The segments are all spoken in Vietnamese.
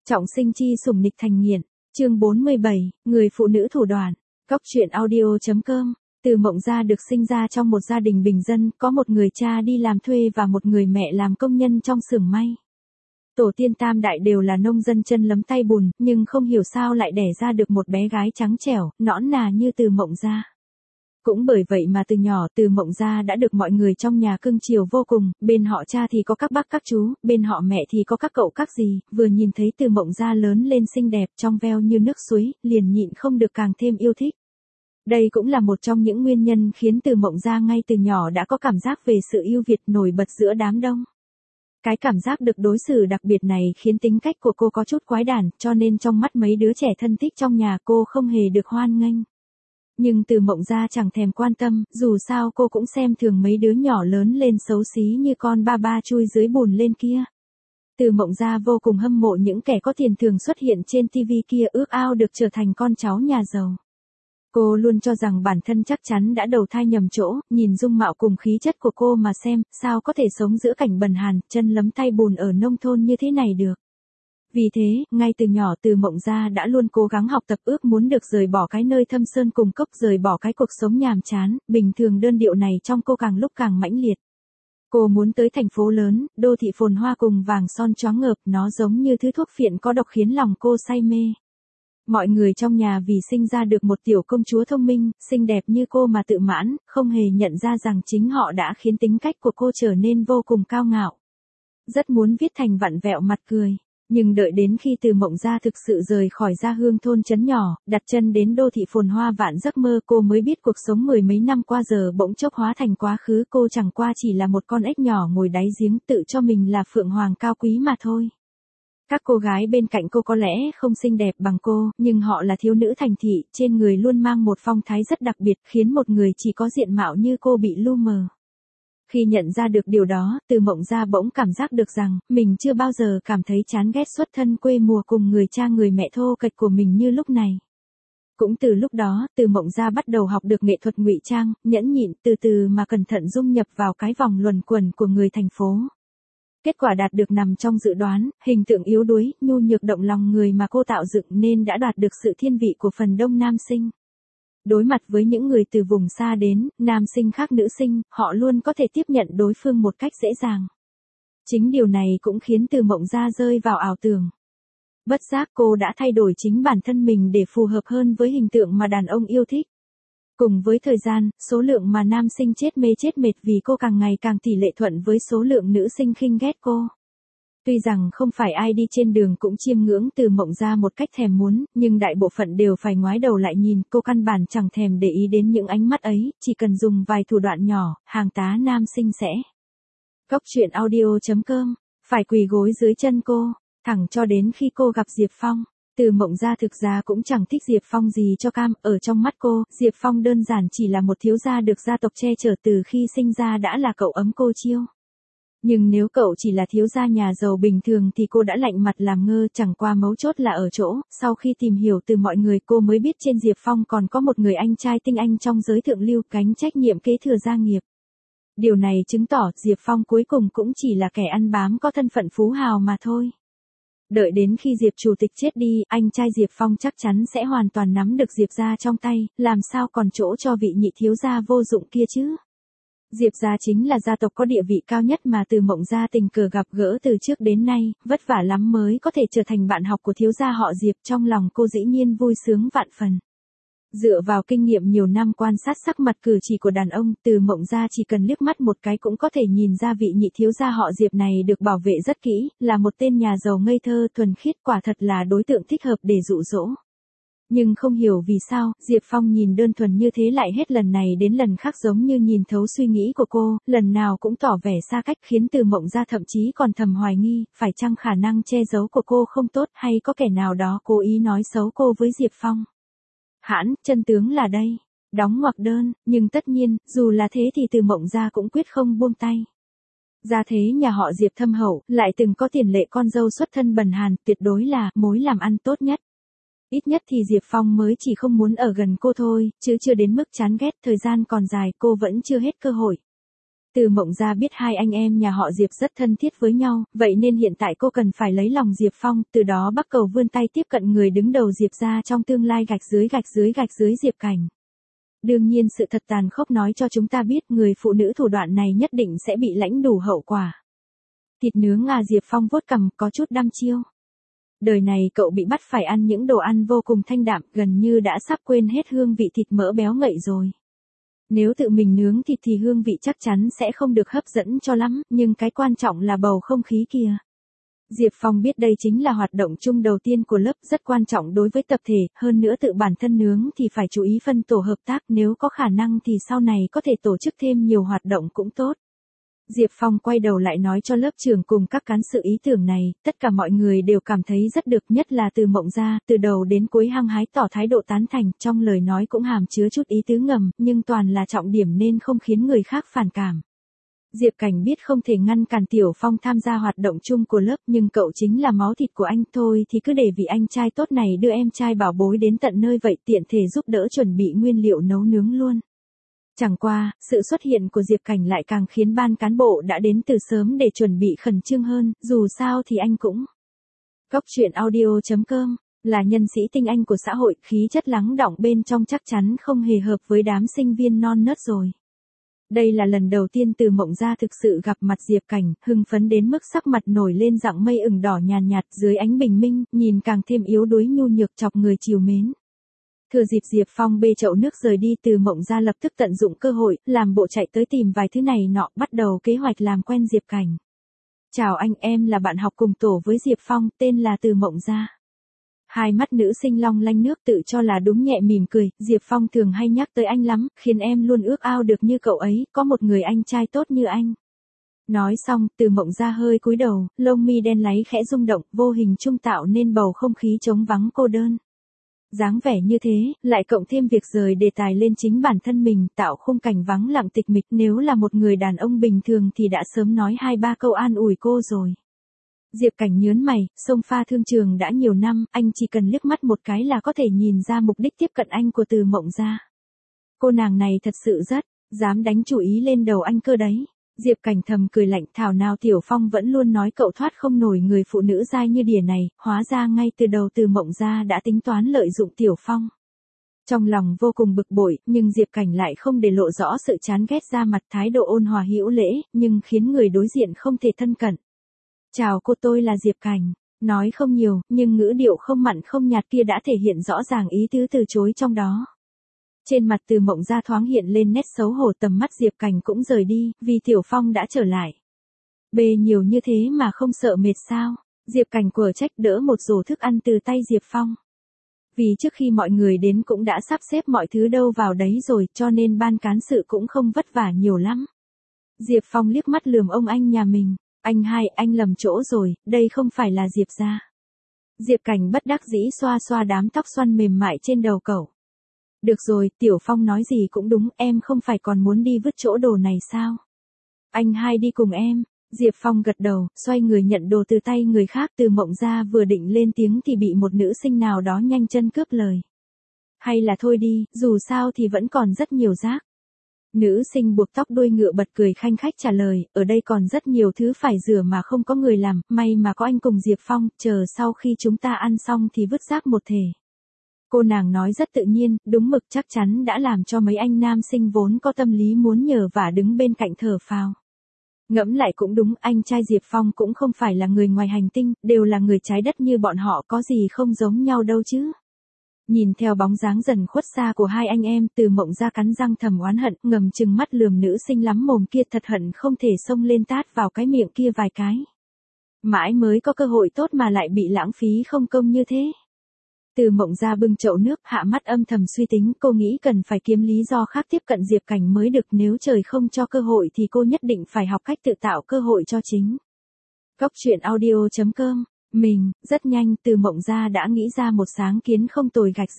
Trọng sinh chi sủng nịch thành nghiện. Chương 47, người phụ nữ thủ đoạn. Góc truyện audio.com. Từ Mộng Gia được sinh ra trong một gia đình bình dân, có một người cha đi làm thuê và một người mẹ làm công nhân trong xưởng may. Tổ tiên tam đại đều là nông dân chân lấm tay bùn, nhưng không hiểu sao lại đẻ ra được một bé gái trắng trẻo, nõn nà như Từ Mộng Gia. Cũng bởi vậy mà từ nhỏ Từ Mộng Gia đã được mọi người trong nhà cưng chiều vô cùng, bên họ cha thì có các bác các chú, bên họ mẹ thì có các cậu các dì, vừa nhìn thấy Từ Mộng Gia lớn lên xinh đẹp trong veo như nước suối, liền nhịn không được càng thêm yêu thích. Đây cũng là một trong những nguyên nhân khiến Từ Mộng Gia ngay từ nhỏ đã có cảm giác về sự ưu việt nổi bật giữa đám đông. Cái cảm giác được đối xử đặc biệt này khiến tính cách của cô có chút quái đản, cho nên trong mắt mấy đứa trẻ thân thích trong nhà cô không hề được hoan nghênh. Nhưng Từ Mộng Gia chẳng thèm quan tâm, dù sao cô cũng xem thường mấy đứa nhỏ lớn lên xấu xí như con ba ba chui dưới bùn lên kia. Từ Mộng Gia vô cùng hâm mộ những kẻ có tiền thường xuất hiện trên TV kia, ước ao được trở thành con cháu nhà giàu. Cô luôn cho rằng bản thân chắc chắn đã đầu thai nhầm chỗ, nhìn dung mạo cùng khí chất của cô mà xem, sao có thể sống giữa cảnh bần hàn, chân lấm tay bùn ở nông thôn như thế này được. Vì thế, ngay từ nhỏ Từ Mộng Gia đã luôn cố gắng học tập, ước muốn được rời bỏ cái nơi thâm sơn cùng cốc, rời bỏ cái cuộc sống nhàm chán, bình thường đơn điệu này trong cô càng lúc càng mãnh liệt. Cô muốn tới thành phố lớn, đô thị phồn hoa cùng vàng son choáng ngợp, nó giống như thứ thuốc phiện có độc khiến lòng cô say mê. Mọi người trong nhà vì sinh ra được một tiểu công chúa thông minh, xinh đẹp như cô mà tự mãn, không hề nhận ra rằng chính họ đã khiến tính cách của cô trở nên vô cùng cao ngạo. Rất muốn viết thành vặn vẹo mặt cười. Nhưng đợi đến khi Từ Mộng Gia thực sự rời khỏi gia hương thôn trấn nhỏ, đặt chân đến đô thị phồn hoa vạn giấc mơ, cô mới biết cuộc sống mười mấy năm qua giờ bỗng chốc hóa thành quá khứ, cô chẳng qua chỉ là một con ếch nhỏ ngồi đáy giếng, tự cho mình là phượng hoàng cao quý mà thôi. Các cô gái bên cạnh cô có lẽ không xinh đẹp bằng cô, nhưng họ là thiếu nữ thành thị, trên người luôn mang một phong thái rất đặc biệt, khiến một người chỉ có diện mạo như cô bị lu mờ. Khi nhận ra được điều đó, Từ Mộng Gia bỗng cảm giác được rằng, mình chưa bao giờ cảm thấy chán ghét xuất thân quê mùa cùng người cha người mẹ thô kệch của mình như lúc này. Cũng từ lúc đó, Từ Mộng Gia bắt đầu học được nghệ thuật ngụy trang, nhẫn nhịn, từ từ mà cẩn thận dung nhập vào cái vòng luẩn quẩn của người thành phố. Kết quả đạt được nằm trong dự đoán, hình tượng yếu đuối, nhu nhược động lòng người mà cô tạo dựng nên đã đoạt được sự thiên vị của phần đông nam sinh. Đối mặt với những người từ vùng xa đến, nam sinh khác nữ sinh, họ luôn có thể tiếp nhận đối phương một cách dễ dàng. Chính điều này cũng khiến Từ Mộng Gia rơi vào ảo tưởng. Bất giác cô đã thay đổi chính bản thân mình để phù hợp hơn với hình tượng mà đàn ông yêu thích. Cùng với thời gian, số lượng mà nam sinh chết mệt vì cô càng ngày càng tỷ lệ thuận với số lượng nữ sinh khinh ghét cô. Tuy rằng không phải ai đi trên đường cũng chiêm ngưỡng Từ Mộng Gia một cách thèm muốn, nhưng đại bộ phận đều phải ngoái đầu lại nhìn, cô căn bản chẳng thèm để ý đến những ánh mắt ấy, chỉ cần dùng vài thủ đoạn nhỏ, hàng tá nam sinh sẽ. Góc truyện audio.com, phải quỳ gối dưới chân cô, thẳng cho đến khi cô gặp Diệp Phong. Từ Mộng Gia thực ra cũng chẳng thích Diệp Phong gì cho cam, ở trong mắt cô, Diệp Phong đơn giản chỉ là một thiếu gia được gia tộc che chở từ khi sinh ra đã là cậu ấm cô chiêu. Nhưng nếu cậu chỉ là thiếu gia nhà giàu bình thường thì cô đã lạnh mặt làm ngơ, chẳng qua mấu chốt là ở chỗ, sau khi tìm hiểu từ mọi người cô mới biết trên Diệp Phong còn có một người anh trai tinh anh trong giới thượng lưu, gánh trách nhiệm kế thừa gia nghiệp. Điều này chứng tỏ Diệp Phong cuối cùng cũng chỉ là kẻ ăn bám có thân phận phú hào mà thôi. Đợi đến khi Diệp chủ tịch chết đi, anh trai Diệp Phong chắc chắn sẽ hoàn toàn nắm được Diệp gia trong tay, làm sao còn chỗ cho vị nhị thiếu gia vô dụng kia chứ. Diệp gia chính là gia tộc có địa vị cao nhất mà Từ Mộng Gia tình cờ gặp gỡ từ trước đến nay, vất vả lắm mới có thể trở thành bạn học của thiếu gia họ Diệp, trong lòng cô dĩ nhiên vui sướng vạn phần. Dựa vào kinh nghiệm nhiều năm quan sát sắc mặt cử chỉ của đàn ông, Từ Mộng Gia chỉ cần liếc mắt một cái cũng có thể nhìn ra vị nhị thiếu gia họ Diệp này được bảo vệ rất kỹ, là một tên nhà giàu ngây thơ thuần khiết, quả thật là đối tượng thích hợp để dụ dỗ. Nhưng không hiểu vì sao, Diệp Phong nhìn đơn thuần như thế lại hết lần này đến lần khác giống như nhìn thấu suy nghĩ của cô, lần nào cũng tỏ vẻ xa cách, khiến Từ Mộng Gia thậm chí còn thầm hoài nghi, phải chăng khả năng che giấu của cô không tốt hay có kẻ nào đó cố ý nói xấu cô với Diệp Phong. Hãn, chân tướng là đây. Đóng ngoặc đơn, nhưng tất nhiên, dù là thế thì Từ Mộng Gia cũng quyết không buông tay. Gia thế nhà họ Diệp thâm hậu, lại từng có tiền lệ con dâu xuất thân bần hàn, tuyệt đối là mối làm ăn tốt nhất. Ít nhất thì Diệp Phong mới chỉ không muốn ở gần cô thôi, chứ chưa đến mức chán ghét, thời gian còn dài, cô vẫn chưa hết cơ hội. Từ Mộng Gia biết hai anh em nhà họ Diệp rất thân thiết với nhau, vậy nên hiện tại cô cần phải lấy lòng Diệp Phong, từ đó bắt cầu vươn tay tiếp cận người đứng đầu Diệp gia trong tương lai gạch dưới Diệp Cảnh. Đương nhiên sự thật tàn khốc nói cho chúng ta biết người phụ nữ thủ đoạn này nhất định sẽ bị lãnh đủ hậu quả. Thịt nướng Diệp Phong vuốt cằm có chút đăm chiêu. Đời này cậu bị bắt phải ăn những đồ ăn vô cùng thanh đạm, gần như đã sắp quên hết hương vị thịt mỡ béo ngậy rồi. Nếu tự mình nướng thịt thì hương vị chắc chắn sẽ không được hấp dẫn cho lắm, nhưng cái quan trọng là bầu không khí kìa. Diệp Phong biết đây chính là hoạt động chung đầu tiên của lớp, rất quan trọng đối với tập thể, hơn nữa tự bản thân nướng thì phải chú ý phân tổ hợp tác, nếu có khả năng thì sau này có thể tổ chức thêm nhiều hoạt động cũng tốt. Diệp Phong quay đầu lại nói cho lớp trưởng cùng các cán sự ý tưởng này, tất cả mọi người đều cảm thấy rất được, nhất là Từ Mộng Gia, từ đầu đến cuối hăng hái tỏ thái độ tán thành, trong lời nói cũng hàm chứa chút ý tứ ngầm, nhưng toàn là trọng điểm nên không khiến người khác phản cảm. Diệp Cảnh biết không thể ngăn cản Tiểu Phong tham gia hoạt động chung của lớp, nhưng cậu chính là máu thịt của anh, thôi thì cứ để vị anh trai tốt này đưa em trai bảo bối đến tận nơi vậy, tiện thể giúp đỡ chuẩn bị nguyên liệu nấu nướng luôn. Chẳng qua, sự xuất hiện của Diệp Cảnh lại càng khiến ban cán bộ đã đến từ sớm để chuẩn bị khẩn trương hơn, dù sao thì anh cũng. Góc truyện audio.com, là nhân sĩ tinh anh của xã hội, khí chất lắng đọng bên trong chắc chắn không hề hợp với đám sinh viên non nớt rồi. Đây là lần đầu tiên Từ Mộng Gia thực sự gặp mặt Diệp Cảnh, hưng phấn đến mức sắc mặt nổi lên dạng mây ửng đỏ nhàn nhạt dưới ánh bình minh, nhìn càng thêm yếu đuối nhu nhược chọc người trìu mến. Thừa dịp Diệp Phong bê chậu nước rời đi, Từ Mộng Gia lập tức tận dụng cơ hội, làm bộ chạy tới tìm vài thứ này nọ, bắt đầu kế hoạch làm quen Diệp Cảnh. Chào anh, em là bạn học cùng tổ với Diệp Phong, tên là Từ Mộng Gia. Hai mắt nữ sinh long lanh nước tự cho là đúng nhẹ mỉm cười, Diệp Phong thường hay nhắc tới anh lắm, khiến em luôn ước ao được như cậu ấy, có một người anh trai tốt như anh. Nói xong, Từ Mộng Gia hơi cúi đầu, lông mi đen láy khẽ rung động, vô hình trung tạo nên bầu không khí trống vắng cô đơn. Dáng vẻ như thế, lại cộng thêm việc rời đề tài lên chính bản thân mình, tạo khung cảnh vắng lặng tịch mịch, nếu là một người đàn ông bình thường thì đã sớm nói 2-3 câu an ủi cô rồi. Diệp Cảnh nhớn mày, xông pha thương trường đã nhiều năm, anh chỉ cần liếc mắt một cái là có thể nhìn ra mục đích tiếp cận anh của Từ Mộng Gia. Cô nàng này thật sự rất, dám đánh chủ ý lên đầu anh cơ đấy. Diệp Cảnh thầm cười lạnh, thảo nào Tiểu Phong vẫn luôn nói cậu thoát không nổi người phụ nữ dai như đỉa này, hóa ra ngay từ đầu Từ Mộng Gia đã tính toán lợi dụng Tiểu Phong. Trong lòng vô cùng bực bội, nhưng Diệp Cảnh lại không để lộ rõ sự chán ghét ra mặt, thái độ ôn hòa hữu lễ, nhưng khiến người đối diện không thể thân cận. Chào cô, tôi là Diệp Cảnh. Nói không nhiều, nhưng ngữ điệu không mặn không nhạt kia đã thể hiện rõ ràng ý tứ từ chối trong đó. Trên mặt Từ Mộng Gia thoáng hiện lên nét xấu hổ, tầm mắt Diệp Cảnh cũng rời đi, vì Tiểu Phong đã trở lại. Bê nhiều như thế mà không sợ mệt sao? Diệp Cảnh quở trách, đỡ một rổ thức ăn từ tay Diệp Phong. Vì trước khi mọi người đến cũng đã sắp xếp mọi thứ đâu vào đấy rồi, cho nên ban cán sự cũng không vất vả nhiều lắm. Diệp Phong liếc mắt lườm ông anh nhà mình. Anh lầm chỗ rồi, đây không phải là Diệp gia. Diệp Cảnh bất đắc dĩ xoa xoa đám tóc xoăn mềm mại trên đầu cậu. Được rồi, Tiểu Phong nói gì cũng đúng, em không phải còn muốn đi vứt chỗ đồ này sao? Anh hai đi cùng em. Diệp Phong gật đầu, xoay người nhận đồ từ tay người khác. Từ Mộng Gia vừa định lên tiếng thì bị một nữ sinh nào đó nhanh chân cướp lời. Hay là thôi đi, dù sao thì vẫn còn rất nhiều rác. Nữ sinh buộc tóc đuôi ngựa bật cười khanh khách trả lời, ở đây còn rất nhiều thứ phải rửa mà không có người làm, may mà có anh cùng Diệp Phong, chờ sau khi chúng ta ăn xong thì vứt rác một thể. Cô nàng nói rất tự nhiên, đúng mực, chắc chắn đã làm cho mấy anh nam sinh vốn có tâm lý muốn nhờ vả đứng bên cạnh thở phào. Ngẫm lại cũng đúng, anh trai Diệp Phong cũng không phải là người ngoài hành tinh, đều là người trái đất như bọn họ, có gì không giống nhau đâu chứ. Nhìn theo bóng dáng dần khuất xa của hai anh em, Từ Mộng Gia cắn răng thầm oán hận, ngầm trừng mắt lườm nữ sinh lắm mồm kia, thật hận không thể xông lên tát vào cái miệng kia vài cái. Mãi mới có cơ hội tốt mà lại bị lãng phí không công như thế. Từ Mộng Gia bưng chậu nước, hạ mắt âm thầm suy tính, cô nghĩ cần phải kiếm lý do khác tiếp cận Diệp Cảnh mới được, nếu trời không cho cơ hội thì cô nhất định phải học cách tự tạo cơ hội cho chính. Góc truyện audio.com. Rất nhanh, Từ Mộng Gia đã nghĩ ra một sáng kiến không tồi, gạch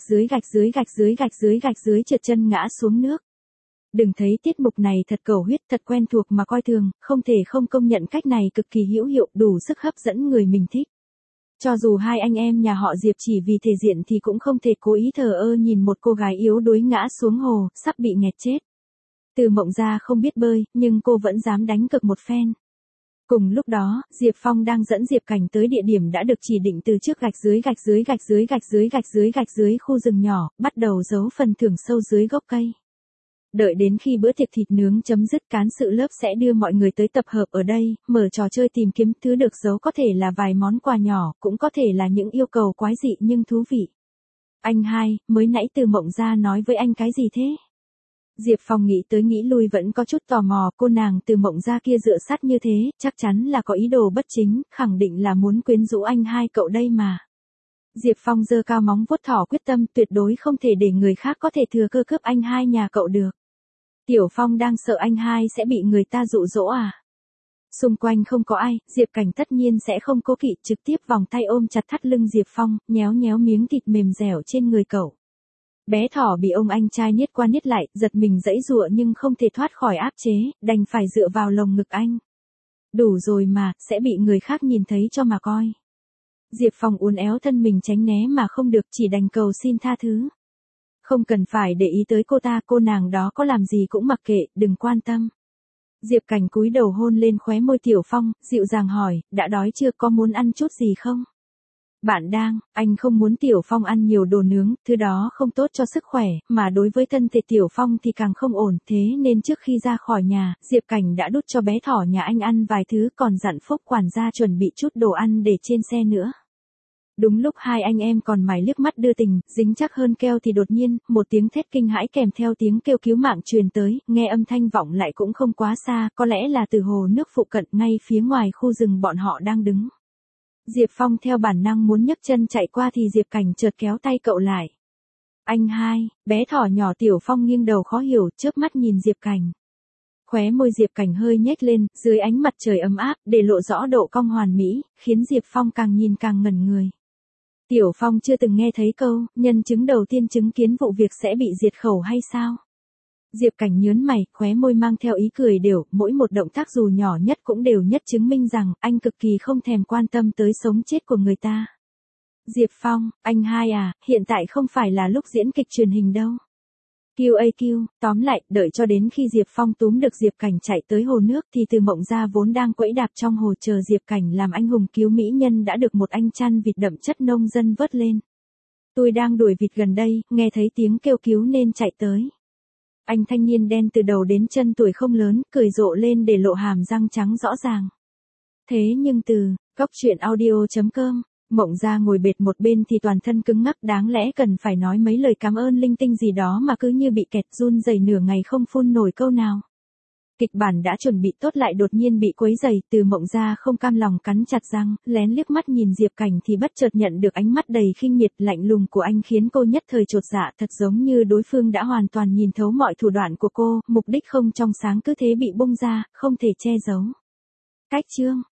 dưới trượt chân ngã xuống nước. Đừng thấy tiết mục này thật cầu huyết, thật quen thuộc mà coi thường, không thể không công nhận cách này cực kỳ hữu hiệu, đủ sức hấp dẫn người mình thích. Cho dù hai anh em nhà họ Diệp chỉ vì thể diện thì cũng không thể cố ý thờ ơ nhìn một cô gái yếu đuối ngã xuống hồ, sắp bị nghẹt chết. Từ Mộng Gia không biết bơi, nhưng cô vẫn dám đánh cược một phen. Cùng lúc đó, Diệp Phong đang dẫn Diệp Cảnh tới địa điểm đã được chỉ định từ trước gạch dưới khu rừng nhỏ, bắt đầu giấu phần thưởng sâu dưới gốc cây. Đợi đến khi bữa tiệc thịt nướng chấm dứt, cán sự lớp sẽ đưa mọi người tới tập hợp ở đây, mở trò chơi tìm kiếm thứ được giấu, có thể là vài món quà nhỏ, cũng có thể là những yêu cầu quái dị nhưng thú vị. Anh hai, mới nãy Từ Mộng Gia nói với anh cái gì thế? Diệp Phong nghĩ tới nghĩ lui vẫn có chút tò mò, cô nàng Từ Mộng Gia kia dựa sát như thế, chắc chắn là có ý đồ bất chính, khẳng định là muốn quyến rũ anh hai cậu đây mà. Diệp Phong giơ cao móng vuốt thỏ, quyết tâm tuyệt đối không thể để người khác có thể thừa cơ cướp anh hai nhà cậu được. Tiểu Phong đang sợ anh hai sẽ bị người ta dụ dỗ à? Xung quanh không có ai, Diệp Cảnh tất nhiên sẽ không cố kỵ, trực tiếp vòng tay ôm chặt thắt lưng Diệp Phong, nhéo nhéo miếng thịt mềm dẻo trên người cậu. Bé thỏ bị ông anh trai niết qua niết lại, giật mình giãy giụa nhưng không thể thoát khỏi áp chế, đành phải dựa vào lồng ngực anh. Đủ rồi mà, sẽ bị người khác nhìn thấy cho mà coi. Diệp Phong uốn éo thân mình tránh né mà không được, chỉ đành cầu xin tha thứ. Không cần phải để ý tới cô ta, cô nàng đó có làm gì cũng mặc kệ, đừng quan tâm. Diệp Cảnh cúi đầu hôn lên khóe môi Tiểu Phong, dịu dàng hỏi, đã đói chưa, có muốn ăn chút gì không? Bạn đang, anh không muốn Tiểu Phong ăn nhiều đồ nướng, thứ đó không tốt cho sức khỏe, mà đối với thân thể Tiểu Phong thì càng không ổn, thế nên trước khi ra khỏi nhà, Diệp Cảnh đã đút cho bé thỏ nhà anh ăn vài thứ, còn dặn Phúc quản gia chuẩn bị chút đồ ăn để trên xe nữa. Đúng lúc hai anh em còn mải liếc mắt đưa tình, dính chắc hơn keo thì đột nhiên, một tiếng thét kinh hãi kèm theo tiếng kêu cứu mạng truyền tới, nghe âm thanh vọng lại cũng không quá xa, có lẽ là từ hồ nước phụ cận ngay phía ngoài khu rừng bọn họ đang đứng. Diệp Phong theo bản năng muốn nhấc chân chạy qua thì Diệp Cảnh chợt kéo tay cậu lại. Anh hai, bé thỏ nhỏ Tiểu Phong nghiêng đầu khó hiểu, chớp mắt nhìn Diệp Cảnh. Khóe môi Diệp Cảnh hơi nhếch lên, dưới ánh mặt trời ấm áp, để lộ rõ độ cong hoàn mỹ, khiến Diệp Phong càng nhìn càng ngẩn người. Tiểu Phong chưa từng nghe thấy câu, nhân chứng đầu tiên chứng kiến vụ việc sẽ bị diệt khẩu hay sao? Diệp Cảnh nhớn mày, khóe môi mang theo ý cười đều, mỗi một động tác dù nhỏ nhất cũng đều nhất chứng minh rằng, anh cực kỳ không thèm quan tâm tới sống chết của người ta. Diệp Phong, anh hai à, hiện tại không phải là lúc diễn kịch truyền hình đâu. QAQ, tóm lại, đợi cho đến khi Diệp Phong túm được Diệp Cảnh chạy tới hồ nước thì Từ Mộng Gia vốn đang quẫy đạp trong hồ chờ Diệp Cảnh làm anh hùng cứu mỹ nhân đã được một anh chăn vịt đậm chất nông dân vớt lên. Tôi đang đuổi vịt gần đây, nghe thấy tiếng kêu cứu nên chạy tới. Anh thanh niên đen từ đầu đến chân tuổi không lớn, cười rộ lên để lộ hàm răng trắng rõ ràng. Thế nhưng từ, goctruyện.audio.com, Mộng Gia ngồi bệt một bên thì toàn thân cứng ngắc, đáng lẽ cần phải nói mấy lời cảm ơn linh tinh gì đó mà cứ như bị kẹt, run rẩy nửa ngày không phun nổi câu nào. Kịch bản đã chuẩn bị tốt lại đột nhiên bị quấy rầy, Từ Mộng Gia không cam lòng cắn chặt răng, lén liếc mắt nhìn Diệp Cảnh thì bất chợt nhận được ánh mắt đầy khinh miệt lạnh lùng của anh khiến cô nhất thời chột dạ, thật giống như đối phương đã hoàn toàn nhìn thấu mọi thủ đoạn của cô, mục đích không trong sáng cứ thế bị bung ra, không thể che giấu. Cách chương